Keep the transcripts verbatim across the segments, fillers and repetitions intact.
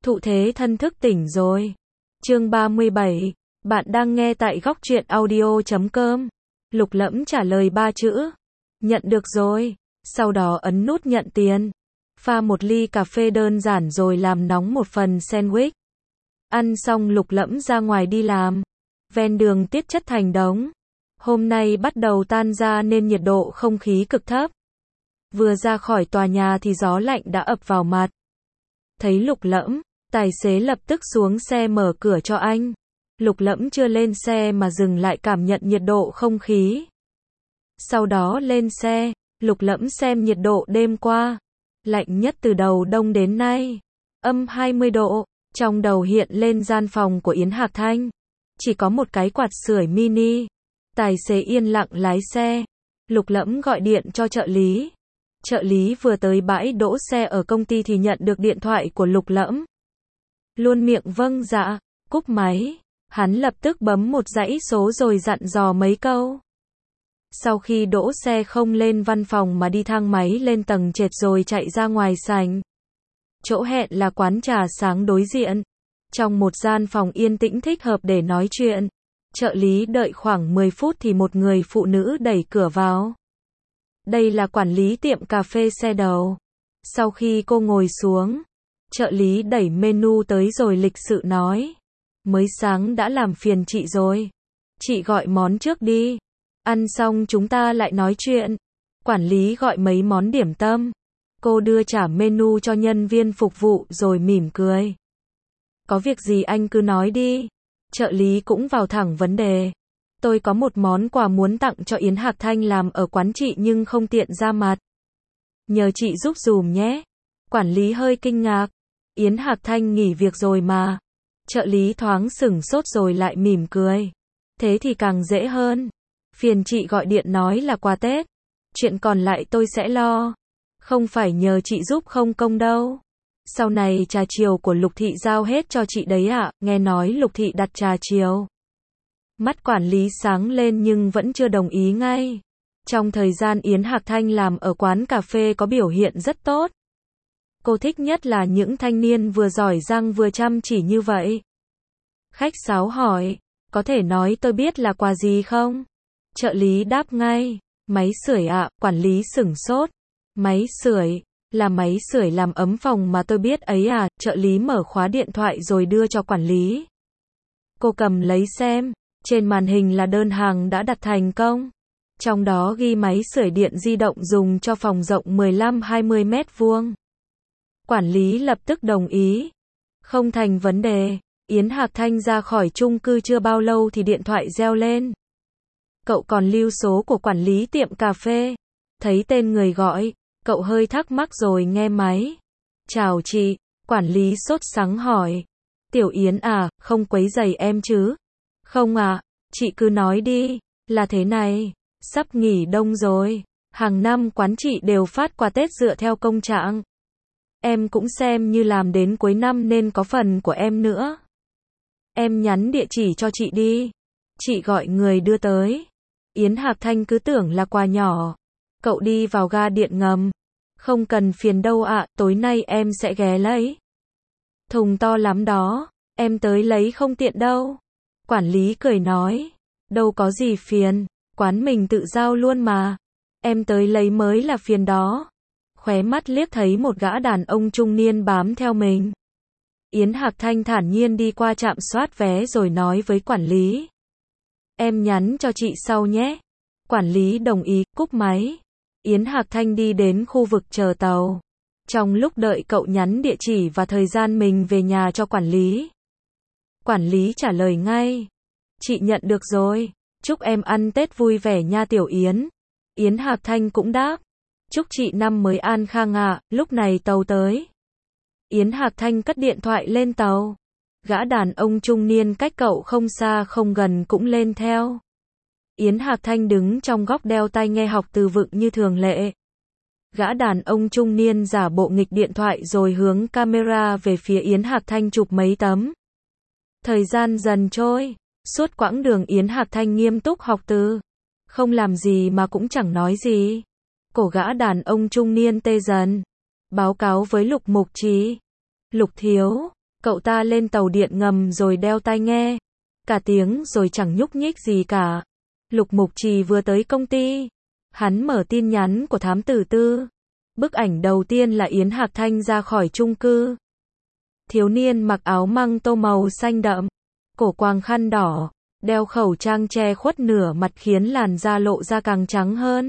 Thụ thế thân thức tỉnh rồi. Chương ba mươi bảy. Bạn đang nghe tại góc truyện audio chấm com. Lục Lẫm trả lời ba chữ. Nhận được rồi. Sau đó ấn nút nhận tiền. Pha một ly cà phê đơn giản rồi làm nóng một phần sandwich. Ăn xong Lục Lẫm ra ngoài đi làm. Ven đường tiết chất thành đống. Hôm nay bắt đầu tan ra nên nhiệt độ không khí cực thấp. Vừa ra khỏi tòa nhà thì gió lạnh đã ập vào mặt. Thấy Lục Lẫm, tài xế lập tức xuống xe mở cửa cho anh. Lục Lẫm chưa lên xe mà dừng lại cảm nhận nhiệt độ không khí. Sau đó lên xe, Lục Lẫm xem nhiệt độ đêm qua. Lạnh nhất từ đầu đông đến nay. Âm hai mươi độ. Trong đầu hiện lên gian phòng của Yến Hạc Thanh. Chỉ có một cái quạt sưởi mini. Tài xế yên lặng lái xe. Lục Lẫm gọi điện cho trợ lý. Trợ lý vừa tới bãi đỗ xe ở công ty thì nhận được điện thoại của Lục Lẫm. Luôn miệng vâng dạ, cúp máy. Hắn lập tức bấm một dãy số rồi dặn dò mấy câu. Sau khi đỗ xe không lên văn phòng mà đi thang máy lên tầng trệt rồi chạy ra ngoài sảnh. Chỗ hẹn là quán trà sáng đối diện. Trong một gian phòng yên tĩnh thích hợp để nói chuyện. Trợ lý đợi khoảng mười phút thì một người phụ nữ đẩy cửa vào. Đây là quản lý tiệm cà phê xe đầu. Sau khi cô ngồi xuống, trợ lý đẩy menu tới rồi lịch sự nói. Mới sáng đã làm phiền chị rồi. Chị gọi món trước đi. Ăn xong chúng ta lại nói chuyện. Quản lý gọi mấy món điểm tâm. Cô đưa trả menu cho nhân viên phục vụ rồi mỉm cười. Có việc gì anh cứ nói đi. Trợ lý cũng vào thẳng vấn đề. Tôi có một món quà muốn tặng cho Yến Hạc Thanh làm ở quán chị nhưng không tiện ra mặt. Nhờ chị giúp dùm nhé. Quản lý hơi kinh ngạc. Yến Hạc Thanh nghỉ việc rồi mà. Trợ lý thoáng sửng sốt rồi lại mỉm cười. Thế thì càng dễ hơn. Phiền chị gọi điện nói là quà Tết. Chuyện còn lại tôi sẽ lo. Không phải nhờ chị giúp không công đâu. Sau này trà chiều của Lục Thị giao hết cho chị đấy ạ. À? Nghe nói Lục Thị đặt trà chiều. Mắt quản lý sáng lên nhưng vẫn chưa đồng ý ngay. Trong thời gian Yến Hạc Thanh làm ở quán cà phê có biểu hiện rất tốt. Cô thích nhất là những thanh niên vừa giỏi giang vừa chăm chỉ như vậy. Khách sáo hỏi, có thể nói tôi biết là quà gì không? Trợ lý đáp ngay, máy sưởi ạ. À, quản lý sửng sốt. Máy sưởi, là máy sưởi làm ấm phòng mà tôi biết ấy à. Trợ lý mở khóa điện thoại rồi đưa cho quản lý. Cô cầm lấy xem. Trên màn hình là đơn hàng đã đặt thành công. Trong đó ghi máy sưởi điện di động dùng cho phòng rộng mười lăm hai mươi mét vuông. Quản lý lập tức đồng ý. Không thành vấn đề. Yến Hạc Thanh ra khỏi chung cư chưa bao lâu thì điện thoại reo lên. Cậu còn lưu số của quản lý tiệm cà phê. Thấy tên người gọi, cậu hơi thắc mắc rồi nghe máy. Chào chị, quản lý sốt sắng hỏi. Tiểu Yến à, không quấy rầy em chứ? Không à, chị cứ nói đi. Là thế này, sắp nghỉ đông rồi. Hàng năm quán chị đều phát quà Tết dựa theo công trạng. Em cũng xem như làm đến cuối năm nên có phần của em nữa. Em nhắn địa chỉ cho chị đi. Chị gọi người đưa tới. Yến Hạc Thanh cứ tưởng là quà nhỏ. Cậu đi vào ga điện ngầm. Không cần phiền đâu ạ, à, tối nay em sẽ ghé lấy. Thùng to lắm đó, em tới lấy không tiện đâu. Quản lý cười nói, đâu có gì phiền, quán mình tự giao luôn mà. Em tới lấy mới là phiền đó. Khóe mắt liếc thấy một gã đàn ông trung niên bám theo mình. Yến Hạc Thanh thản nhiên đi qua trạm soát vé rồi nói với quản lý. Em nhắn cho chị sau nhé. Quản lý đồng ý, cúp máy. Yến Hạc Thanh đi đến khu vực chờ tàu. Trong lúc đợi cậu nhắn địa chỉ và thời gian mình về nhà cho quản lý. Quản lý trả lời ngay. Chị nhận được rồi. Chúc em ăn Tết vui vẻ nha Tiểu Yến. Yến Hạc Thanh cũng đáp. Chúc chị năm mới an khang ạ. À. Lúc này tàu tới. Yến Hạc Thanh cất điện thoại lên tàu. Gã đàn ông trung niên cách cậu không xa không gần cũng lên theo. Yến Hạc Thanh đứng trong góc đeo tai nghe học từ vựng như thường lệ. Gã đàn ông trung niên giả bộ nghịch điện thoại rồi hướng camera về phía Yến Hạc Thanh chụp mấy tấm. Thời gian dần trôi. Suốt quãng đường Yến Hạc Thanh nghiêm túc học từ. Không làm gì mà cũng chẳng nói gì. Cổ gã đàn ông trung niên tê dần. Báo cáo với Lục Mục Trí. Lục thiếu, Cậu ta lên tàu điện ngầm rồi đeo tai nghe. Cả tiếng rồi chẳng nhúc nhích gì cả. Lục Mục Trì vừa tới công ty. Hắn mở tin nhắn của thám tử Tư. Bức ảnh đầu tiên là Yến Hạc Thanh ra khỏi chung cư. Thiếu niên mặc áo măng tô màu xanh đậm, cổ quàng khăn đỏ, đeo khẩu trang che khuất nửa mặt khiến làn da lộ ra càng trắng hơn.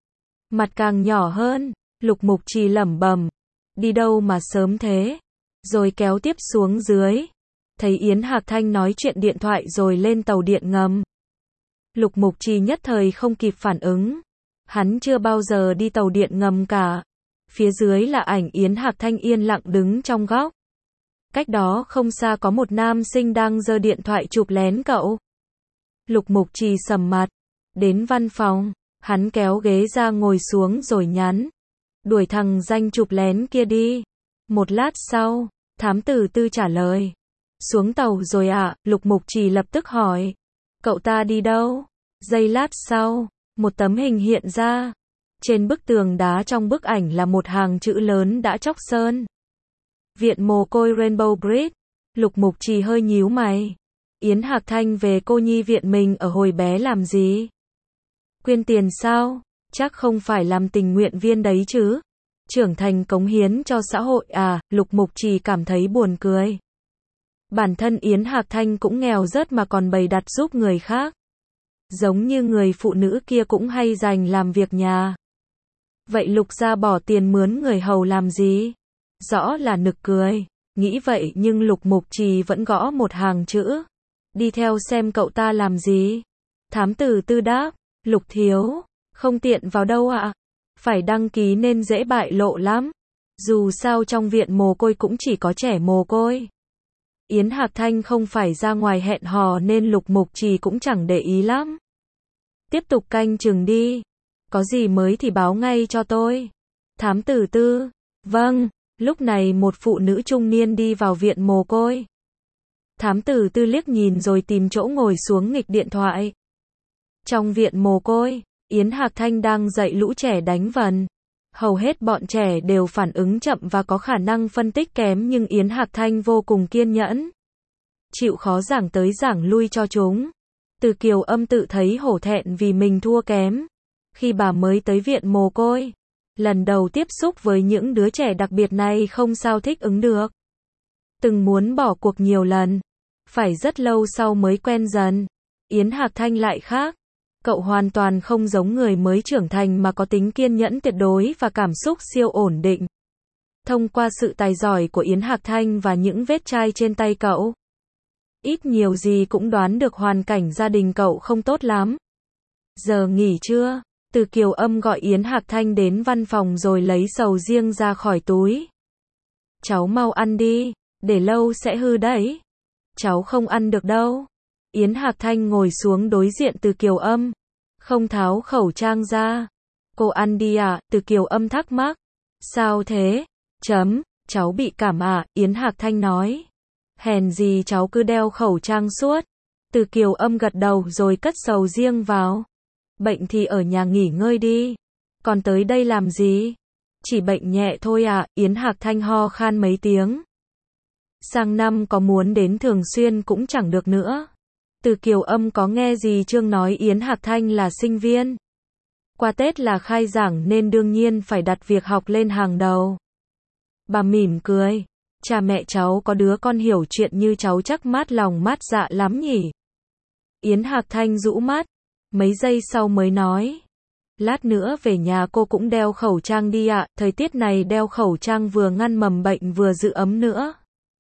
Mặt càng nhỏ hơn, Lục Mục Trì lẩm bẩm, đi đâu mà sớm thế? Rồi kéo tiếp xuống dưới. Thấy Yến Hạc Thanh nói chuyện điện thoại rồi lên tàu điện ngầm. Lục Mục Trì nhất thời không kịp phản ứng. Hắn chưa bao giờ đi tàu điện ngầm cả. Phía dưới là ảnh Yến Hạc Thanh yên lặng đứng trong góc. Cách đó không xa có một nam sinh đang giơ điện thoại chụp lén cậu. Lục Mục Trì sầm mặt. Đến văn phòng, hắn kéo ghế ra ngồi xuống rồi nhắn. Đuổi thằng danh chụp lén kia đi. Một lát sau, thám tử Tư trả lời. Xuống tàu rồi ạ, à? Lục Mục Trì lập tức hỏi. Cậu ta đi đâu? Giây lát sau, một tấm hình hiện ra. Trên bức tường đá trong bức ảnh là một hàng chữ lớn đã chóc sơn. Viện mồ côi Rainbow Bridge. Lục Mục Trì hơi nhíu mày. Yến Hạc Thanh về cô nhi viện mình ở hồi bé làm gì? Quyên tiền sao? Chắc không phải làm tình nguyện viên đấy chứ? Trưởng thành cống hiến cho xã hội à? Lục Mục Trì cảm thấy buồn cười. Bản thân Yến Hạc Thanh cũng nghèo rớt mà còn bày đặt giúp người khác. Giống như người phụ nữ kia cũng hay dành làm việc nhà. Vậy Lục gia bỏ tiền mướn người hầu làm gì? Rõ là nực cười. Nghĩ vậy nhưng Lục Mục Trì vẫn gõ một hàng chữ. Đi theo xem cậu ta làm gì? Thám tử Tư đáp. Lục thiếu, không tiện vào đâu ạ? À? Phải đăng ký nên dễ bại lộ lắm. Dù sao trong viện mồ côi cũng chỉ có trẻ mồ côi. Yến Hạc Thanh không phải ra ngoài hẹn hò nên Lục Mục Trì cũng chẳng để ý lắm. Tiếp tục canh chừng đi. Có gì mới thì báo ngay cho tôi. Thám tử Tư. Vâng. Lúc này một phụ nữ trung niên đi vào viện mồ côi. Thám tử Tư liếc nhìn rồi tìm chỗ ngồi xuống nghịch điện thoại. Trong viện mồ côi, Yến Hạc Thanh đang dạy lũ trẻ đánh vần. Hầu hết bọn trẻ đều phản ứng chậm và có khả năng phân tích kém nhưng Yến Hạc Thanh vô cùng kiên nhẫn. Chịu khó giảng tới giảng lui cho chúng. Từ Kiều Âm tự thấy hổ thẹn vì mình thua kém. Khi bà mới tới viện mồ côi, lần đầu tiếp xúc với những đứa trẻ đặc biệt này không sao thích ứng được. Từng muốn bỏ cuộc nhiều lần. Phải rất lâu sau mới quen dần. Yến Hạc Thanh lại khác. Cậu hoàn toàn không giống người mới trưởng thành mà có tính kiên nhẫn tuyệt đối và cảm xúc siêu ổn định. Thông qua sự tài giỏi của Yến Hạc Thanh và những vết chai trên tay cậu, ít nhiều gì cũng đoán được hoàn cảnh gia đình cậu không tốt lắm. Giờ nghỉ trưa, Từ Kiều Âm gọi Yến Hạc Thanh đến văn phòng rồi lấy sầu riêng ra khỏi túi. Cháu mau ăn đi, để lâu sẽ hư đấy. Cháu không ăn được đâu. Yến Hạc Thanh ngồi xuống đối diện Từ Kiều Âm, không tháo khẩu trang ra. Cô ăn đi à? Từ Kiều Âm thắc mắc. Sao thế? Chấm, cháu bị cảm à? Yến Hạc Thanh nói. Hèn gì cháu cứ đeo khẩu trang suốt. Từ Kiều Âm gật đầu rồi cất sầu riêng vào. Bệnh thì ở nhà nghỉ ngơi đi. Còn tới đây làm gì? Chỉ bệnh nhẹ thôi à? Yến Hạc Thanh ho khan mấy tiếng. Sang năm có muốn đến thường xuyên cũng chẳng được nữa. Từ Kiều Âm có nghe gì Trương nói Yến Hạc Thanh là sinh viên. Qua Tết là khai giảng nên đương nhiên phải đặt việc học lên hàng đầu. Bà mỉm cười. Cha mẹ cháu có đứa con hiểu chuyện như cháu chắc mát lòng mát dạ lắm nhỉ. Yến Hạc Thanh rũ mắt. Mấy giây sau mới nói. Lát nữa về nhà cô cũng đeo khẩu trang đi ạ. Thời tiết này đeo khẩu trang vừa ngăn mầm bệnh vừa giữ ấm nữa.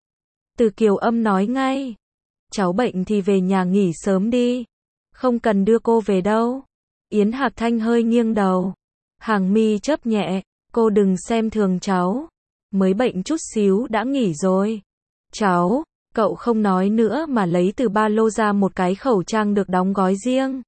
Từ Kiều Âm nói ngay. Cháu bệnh thì về nhà nghỉ sớm đi. Không cần đưa cô về đâu. Yến Hạc Thanh hơi nghiêng đầu. Hàng mi chớp nhẹ. Cô đừng xem thường cháu. Mới bệnh chút xíu đã nghỉ rồi. Cháu, cậu không nói nữa mà lấy từ ba lô ra một cái khẩu trang được đóng gói riêng.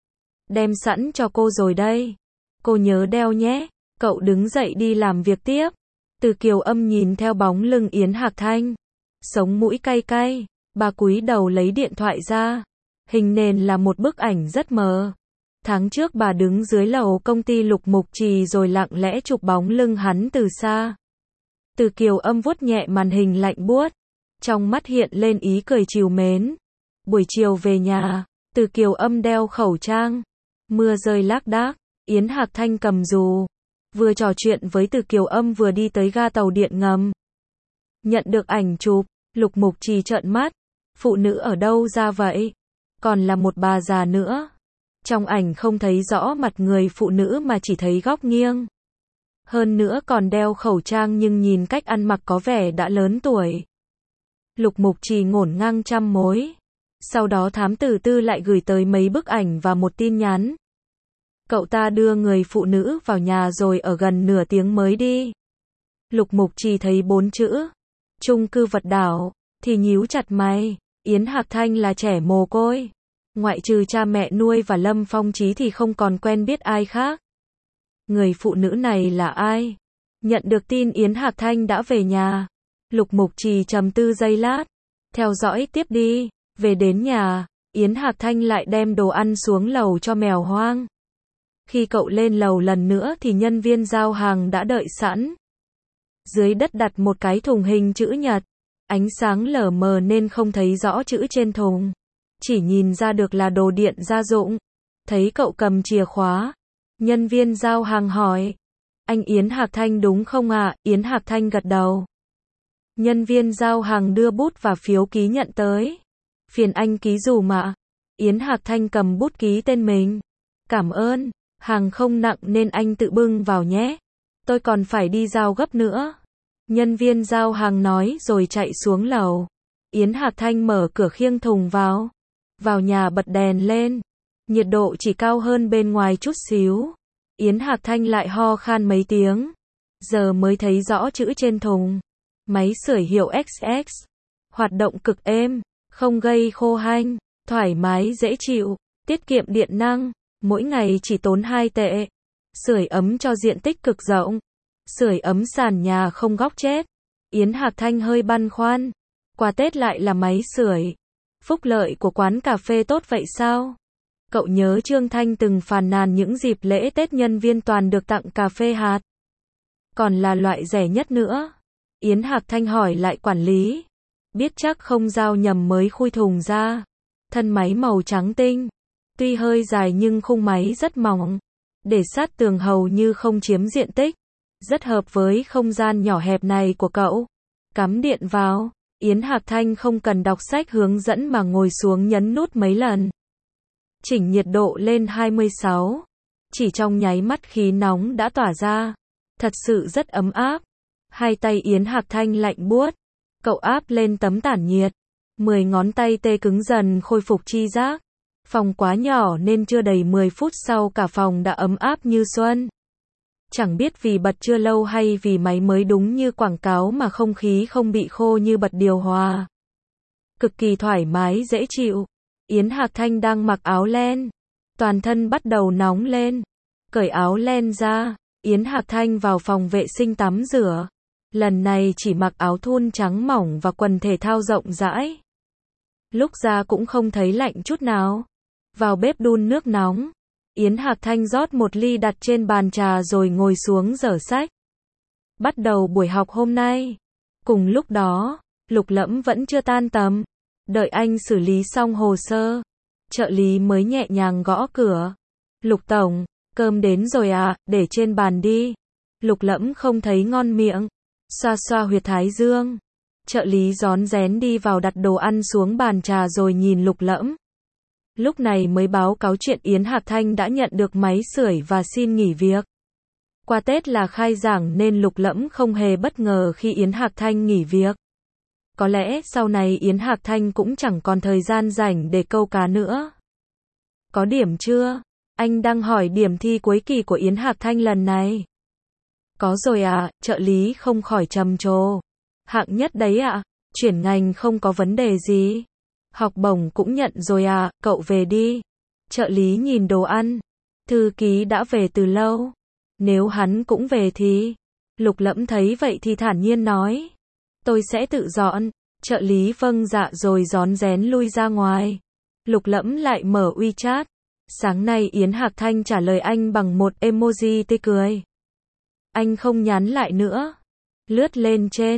Đem sẵn cho cô rồi đây. Cô nhớ đeo nhé. Cậu đứng dậy đi làm việc tiếp. Từ Kiều Âm nhìn theo bóng lưng Yến Hạc Thanh. Sống mũi cay cay. Bà cúi đầu lấy điện thoại ra. Hình nền là một bức ảnh rất mờ. Tháng trước bà đứng dưới lầu công ty Lục Mục Trì rồi lặng lẽ chụp bóng lưng hắn từ xa. Từ Kiều Âm vuốt nhẹ màn hình lạnh buốt. trong mắt hiện lên ý cười trìu mến. Buổi chiều về nhà, Từ Kiều Âm đeo khẩu trang, mưa rơi lác đác, Yến Hạc Thanh cầm dù, vừa trò chuyện với Từ Kiều Âm vừa đi tới ga tàu điện ngầm. Nhận được ảnh chụp, Lục Mục Trì trợn mắt, phụ nữ ở đâu ra vậy? Còn là một bà già nữa. Trong ảnh không thấy rõ mặt người phụ nữ mà chỉ thấy góc nghiêng. Hơn nữa còn đeo khẩu trang nhưng nhìn cách ăn mặc có vẻ đã lớn tuổi. Lục Mục Trì ngổn ngang trăm mối. Sau đó thám tử Tư lại gửi tới mấy bức ảnh và một tin nhắn. Cậu ta đưa người phụ nữ vào nhà rồi ở gần nửa tiếng mới đi. Lục Mục Trì thấy bốn chữ chung cư Vật Đảo thì nhíu chặt mày. Yến Hạc Thanh là trẻ mồ côi, ngoại trừ cha mẹ nuôi và Lâm Phong Chí thì không còn quen biết ai khác. Người phụ nữ này là ai? Nhận được tin Yến Hạc Thanh đã về nhà, Lục Mục Trì trầm tư giây lát, theo dõi tiếp đi. Về đến nhà, Yến Hạc Thanh lại đem đồ ăn xuống lầu cho mèo hoang. Khi cậu lên lầu lần nữa thì nhân viên giao hàng đã đợi sẵn. Dưới đất đặt một cái thùng hình chữ nhật, ánh sáng lờ mờ nên không thấy rõ chữ trên thùng, chỉ nhìn ra được là đồ điện gia dụng. Thấy cậu cầm chìa khóa, nhân viên giao hàng hỏi, anh Yến Hạc Thanh đúng không ạ? À? Yến Hạc Thanh gật đầu. Nhân viên giao hàng đưa bút và phiếu ký nhận tới. Phiền anh ký dùm ạ. Yến Hạc Thanh cầm bút ký tên mình. Cảm ơn, hàng không nặng nên anh tự bưng vào nhé. Tôi còn phải đi giao gấp nữa. Nhân viên giao hàng nói rồi chạy xuống lầu. Yến Hạc Thanh mở cửa khiêng thùng vào. Vào nhà bật đèn lên. Nhiệt độ chỉ cao hơn bên ngoài chút xíu. Yến Hạc Thanh lại ho khan mấy tiếng. Giờ mới thấy rõ chữ trên thùng. Máy sưởi hiệu ích ích. Hoạt động cực êm, không gây khô hanh, thoải mái dễ chịu, tiết kiệm điện năng, mỗi ngày chỉ tốn hai tệ. Sưởi ấm cho diện tích cực rộng. Sưởi ấm sàn nhà không góc chết. Yến Hạc Thanh hơi băn khoăn. Quà Tết lại là máy sưởi. Phúc lợi của quán cà phê tốt vậy sao? Cậu nhớ Trương Thanh từng phàn nàn những dịp lễ Tết nhân viên toàn được tặng cà phê hạt. Còn là loại rẻ nhất nữa. Yến Hạc Thanh hỏi lại quản lý. Biết chắc không giao nhầm mới khui thùng ra. Thân máy màu trắng tinh. Tuy hơi dài nhưng khung máy rất mỏng. Để sát tường hầu như không chiếm diện tích. Rất hợp với không gian nhỏ hẹp này của cậu. Cắm điện vào. Yến Hạc Thanh không cần đọc sách hướng dẫn mà ngồi xuống nhấn nút mấy lần. Chỉnh nhiệt độ lên hai mươi sáu. Chỉ trong nháy mắt khí nóng đã tỏa ra. Thật sự rất ấm áp. Hai tay Yến Hạc Thanh lạnh buốt. Cậu áp lên tấm tản nhiệt. Mười ngón tay tê cứng dần khôi phục chi giác. Phòng quá nhỏ nên chưa đầy mười phút sau cả phòng đã ấm áp như xuân. Chẳng biết vì bật chưa lâu hay vì máy mới đúng như quảng cáo mà không khí không bị khô như bật điều hòa. Cực kỳ thoải mái dễ chịu. Yến Hạc Thanh đang mặc áo len. Toàn thân bắt đầu nóng lên. Cởi áo len ra, Yến Hạc Thanh vào phòng vệ sinh tắm rửa. Lần này chỉ mặc áo thun trắng mỏng và quần thể thao rộng rãi. Lúc ra cũng không thấy lạnh chút nào. Vào bếp đun nước nóng. Yến Hạc Thanh rót một ly đặt trên bàn trà rồi ngồi xuống dở sách. Bắt đầu buổi học hôm nay. Cùng lúc đó, Lục Lẫm vẫn chưa tan tầm. Đợi anh xử lý xong hồ sơ. Trợ lý mới nhẹ nhàng gõ cửa. Lục tổng, cơm đến rồi à, để trên bàn đi. Lục Lẫm không thấy ngon miệng. Xoa xoa huyệt thái dương. Trợ lý rón rén đi vào đặt đồ ăn xuống bàn trà rồi nhìn Lục Lẫm. Lúc này mới báo cáo chuyện Yến Hạc Thanh đã nhận được máy sưởi và xin nghỉ việc. Qua Tết là khai giảng nên Lục Lẫm không hề bất ngờ khi Yến Hạc Thanh nghỉ việc. Có lẽ sau này Yến Hạc Thanh cũng chẳng còn thời gian rảnh để câu cá nữa. Có điểm chưa? Anh đang hỏi điểm thi cuối kỳ của Yến Hạc Thanh lần này. Có rồi à, trợ lý không khỏi trầm trồ. Hạng nhất đấy ạ, à, chuyển ngành không có vấn đề gì. Học bổng cũng nhận rồi à, cậu về đi. Trợ lý nhìn đồ ăn. Thư ký đã về từ lâu. Nếu hắn cũng về thì... Lục Lẫm thấy vậy thì thản nhiên nói. Tôi sẽ tự dọn. Trợ lý vâng dạ rồi rón rén lui ra ngoài. Lục Lẫm lại mở WeChat. Sáng nay Yến Hạc Thanh trả lời anh bằng một emoji tươi cười. Anh không nhắn lại nữa. Lướt lên trên.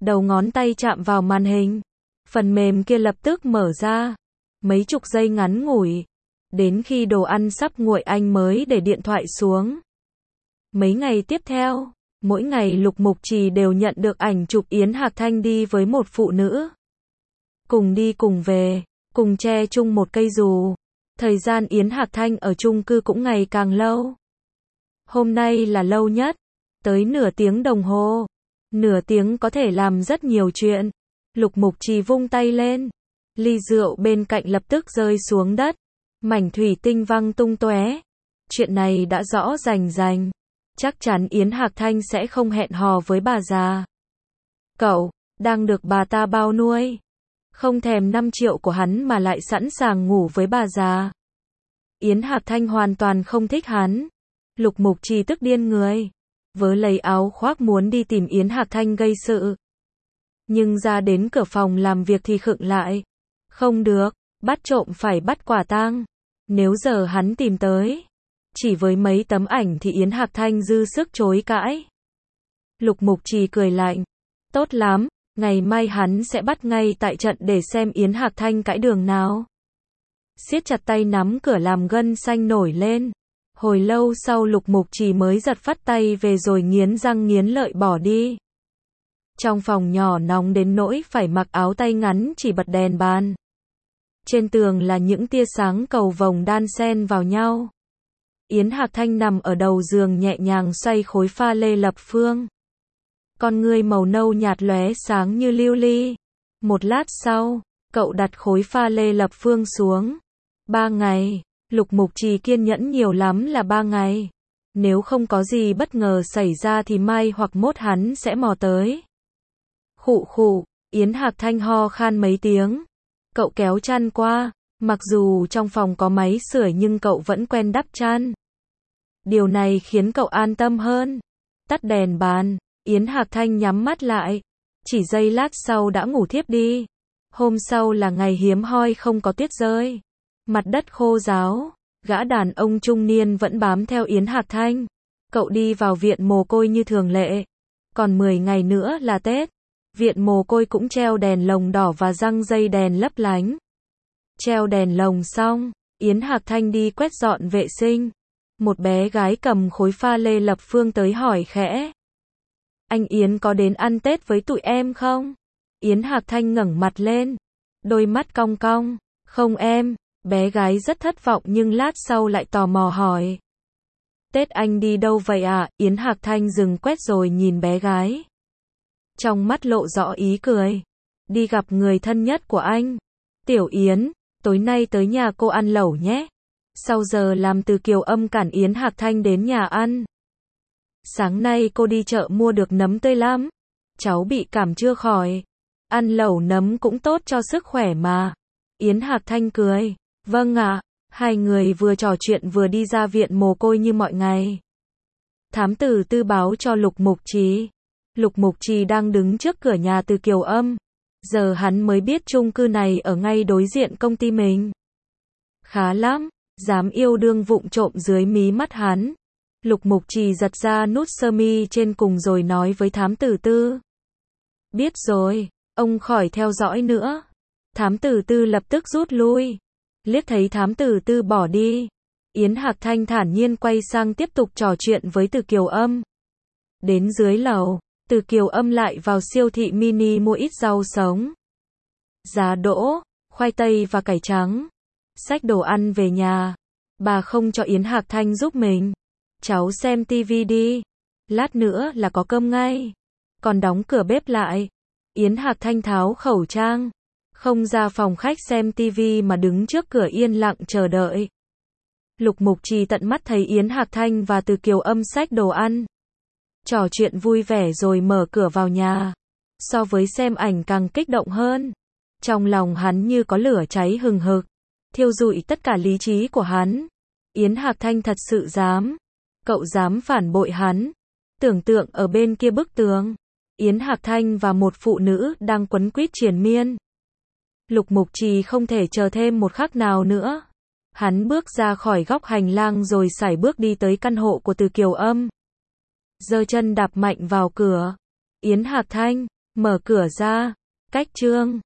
đầu ngón tay chạm vào màn hình. Phần mềm kia lập tức mở ra. Mấy chục giây ngắn ngủi. Đến khi đồ ăn sắp nguội anh mới để điện thoại xuống. Mấy ngày tiếp theo, mỗi ngày Lục Mục Trì đều nhận được ảnh chụp Yến Hạc Thanh đi với một phụ nữ. Cùng đi cùng về, cùng che chung một cây dù. Thời gian Yến Hạc Thanh ở chung cư cũng ngày càng lâu. Hôm nay là lâu nhất, tới nửa tiếng đồng hồ. Nửa tiếng có thể làm rất nhiều chuyện. Lục Mục Trì vung tay lên. Ly rượu bên cạnh lập tức rơi xuống đất. Mảnh thủy tinh văng tung tóe. Chuyện này đã rõ rành rành. Chắc chắn Yến Hạc Thanh sẽ không hẹn hò với bà già. Cậu, đang được bà ta bao nuôi. Không thèm năm triệu của hắn mà lại sẵn sàng ngủ với bà già. Yến Hạc Thanh hoàn toàn không thích hắn. Lục Mục Trì tức điên người. Vớ lấy áo khoác muốn đi tìm Yến Hạc Thanh gây sự. Nhưng ra đến cửa phòng làm việc thì khựng lại. Không được, bắt trộm phải bắt quả tang. Nếu giờ hắn tìm tới, chỉ với mấy tấm ảnh thì Yến Hạc Thanh dư sức chối cãi. Lục Mục Trì cười lạnh. Tốt lắm, ngày mai hắn sẽ bắt ngay tại trận để xem Yến Hạc Thanh cãi đường nào. Siết chặt tay nắm cửa làm gân xanh nổi lên. Hồi lâu sau Lục Mục Trì mới giật phắt tay về rồi nghiến răng nghiến lợi bỏ đi. Trong phòng nhỏ nóng đến nỗi phải mặc áo tay ngắn chỉ bật đèn bàn. Trên tường là những tia sáng cầu vồng đan xen vào nhau. Yến Hạc Thanh nằm ở đầu giường nhẹ nhàng xoay khối pha lê lập phương. Con ngươi màu nâu nhạt lóe sáng như lưu ly. Một lát sau, cậu đặt khối pha lê lập phương xuống. Ba ngày, Lục Mục Trì kiên nhẫn nhiều lắm là ba ngày. Nếu không có gì bất ngờ xảy ra thì mai hoặc mốt hắn sẽ mò tới. Khụ khụ, Yến Hạc Thanh ho khan mấy tiếng. Cậu kéo chăn qua, mặc dù trong phòng có máy sưởi nhưng cậu vẫn quen đắp chăn. Điều này khiến cậu an tâm hơn. Tắt đèn bàn, Yến Hạc Thanh nhắm mắt lại. Chỉ giây lát sau đã ngủ thiếp đi. Hôm sau là ngày hiếm hoi không có tuyết rơi. Mặt đất khô ráo, gã đàn ông trung niên vẫn bám theo Yến Hạc Thanh. Cậu đi vào viện mồ côi như thường lệ. Còn mười ngày nữa là Tết. Viện mồ côi cũng treo đèn lồng đỏ và răng dây đèn lấp lánh. Treo đèn lồng xong, Yến Hạc Thanh đi quét dọn vệ sinh. Một bé gái cầm khối pha lê lập phương tới hỏi khẽ. Anh Yến có đến ăn Tết với tụi em không? Yến Hạc Thanh ngẩng mặt lên. Đôi mắt cong cong. Không em. Bé gái rất thất vọng nhưng lát sau lại tò mò hỏi. Tết anh đi đâu vậy ạ? Yến Hạc Thanh dừng quét rồi nhìn bé gái. Trong mắt lộ rõ ý cười. Đi gặp người thân nhất của anh. Tiểu Yến, tối nay tới nhà cô ăn lẩu nhé. Sau giờ làm Từ Kiều Âm cản Yến Hạc Thanh đến nhà ăn. Sáng nay cô đi chợ mua được nấm tươi lắm. Cháu bị cảm chưa khỏi. Ăn lẩu nấm cũng tốt cho sức khỏe mà. Yến Hạc Thanh cười. Vâng ạ. Hai người vừa trò chuyện vừa đi ra viện mồ côi như mọi ngày. Thám tử Tư báo cho Lục Mục Trì. Lục Mục Trì đang đứng trước cửa nhà Từ Kiều Âm. Giờ hắn mới biết chung cư này ở ngay đối diện công ty mình. Khá lắm, dám yêu đương vụng trộm dưới mí mắt hắn. Lục Mục Trì giật ra nút sơ mi trên cùng rồi nói với thám tử Tư. Biết rồi, ông khỏi theo dõi nữa. Thám tử Tư lập tức rút lui. Liếc thấy thám tử Tư bỏ đi. Yến Hạc Thanh thản nhiên quay sang tiếp tục trò chuyện với Từ Kiều Âm. Đến dưới lầu, Từ Kiều Âm lại vào siêu thị mini mua ít rau sống. Giá đỗ, khoai tây và cải trắng. Xách đồ ăn về nhà. Bà không cho Yến Hạc Thanh giúp mình. Cháu xem tivi đi. Lát nữa là có cơm ngay. Còn đóng cửa bếp lại. Yến Hạc Thanh tháo khẩu trang. Không ra phòng khách xem tivi mà đứng trước cửa yên lặng chờ đợi. Lục Mục Trì tận mắt thấy Yến Hạc Thanh và Từ Kiều Âm xách đồ ăn. Trò chuyện vui vẻ rồi mở cửa vào nhà. So với xem ảnh càng kích động hơn. Trong lòng hắn như có lửa cháy hừng hực. Thiêu rụi tất cả lý trí của hắn. Yến Hạc Thanh thật sự dám. Cậu dám phản bội hắn. Tưởng tượng ở bên kia bức tường. Yến Hạc Thanh và một phụ nữ đang quấn quýt triền miên. Lục Mục Trì không thể chờ thêm một khắc nào nữa. Hắn bước ra khỏi góc hành lang rồi sải bước đi tới căn hộ của Từ Kiều Âm. Giơ chân đạp mạnh vào cửa. Yến Hạc Thanh, Mở cửa ra. Cách Trương.